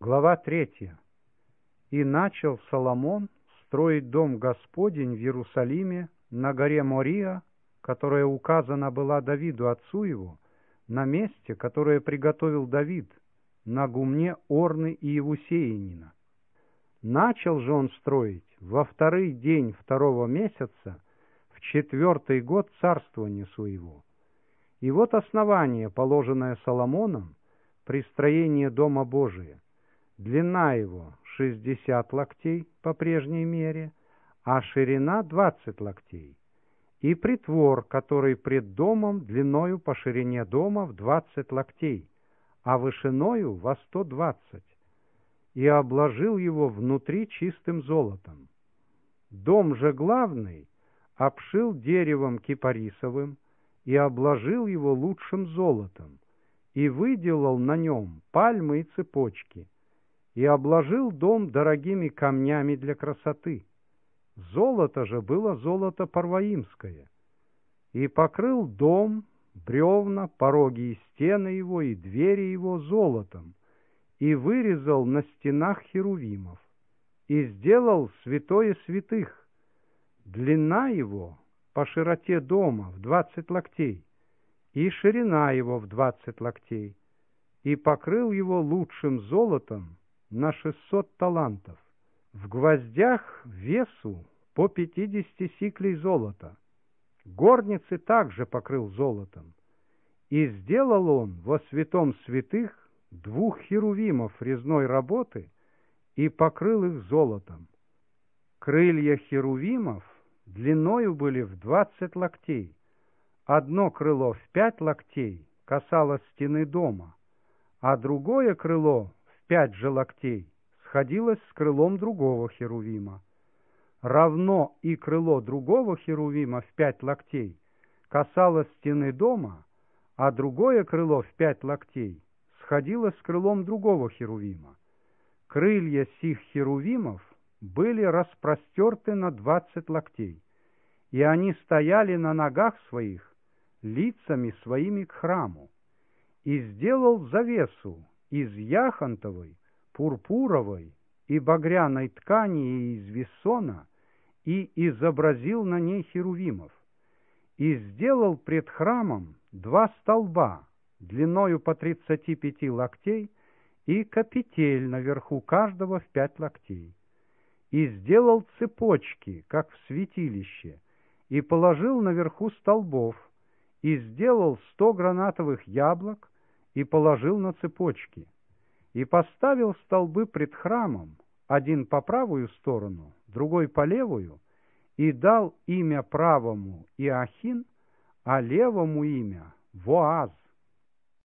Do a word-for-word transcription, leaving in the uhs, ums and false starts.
Глава третья. «И начал Соломон строить дом Господень в Иерусалиме на горе Мория, которая указана была Давиду отцу его, на месте, которое приготовил Давид, на гумне Орны и Иевусеянина. Начал же он строить во второй день второго месяца, в четвертый год царствования своего. И вот основание, положенное Соломоном при строении Дома Божия. Длина его шестьдесят локтей по прежней мере, а ширина двадцать локтей. И притвор, который пред домом, длиною по ширине дома в двадцать локтей, а вышиною во сто двадцать. И обложил его внутри чистым золотом. Дом же главный обшил деревом кипарисовым и обложил его лучшим золотом, и выделал на нем пальмы и цепочки, и обложил дом дорогими камнями для красоты. Золото же было золото парваимское. И покрыл дом, бревна, пороги и стены его, и двери его золотом, и вырезал на стенах херувимов, и сделал святое святых. Длина его по широте дома в двадцать локтей, и ширина его в двадцать локтей, и покрыл его лучшим золотом на шестьсот талантов, в гвоздях весу по пятидесяти сиклей золота. Горницы также покрыл золотом. И сделал он во святом святых двух херувимов резной работы и покрыл их золотом. Крылья херувимов длиною были в двадцать локтей. Одно крыло в пять локтей касалось стены дома, а другое крыло в пять же локтей сходилось с крылом другого херувима. Равно и крыло другого херувима в пять локтей касалось стены дома, а другое крыло в пять локтей сходилось с крылом другого херувима. Крылья сих херувимов были распростерты на двадцать локтей, и они стояли на ногах своих, лицами своими к храму. И сделал завесу из яхонтовой, пурпуровой и багряной ткани и из вессона, и изобразил на ней херувимов. И сделал пред храмом два столба, длиною по тридцати пяти локтей, и капитель наверху каждого в пять локтей. И сделал цепочки, как в святилище, и положил наверху столбов, и сделал сто гранатовых яблок, и положил на цепочки. И поставил столбы пред храмом, один по правую сторону, другой по левую, и дал имя правому Иохин, а левому имя Воаз.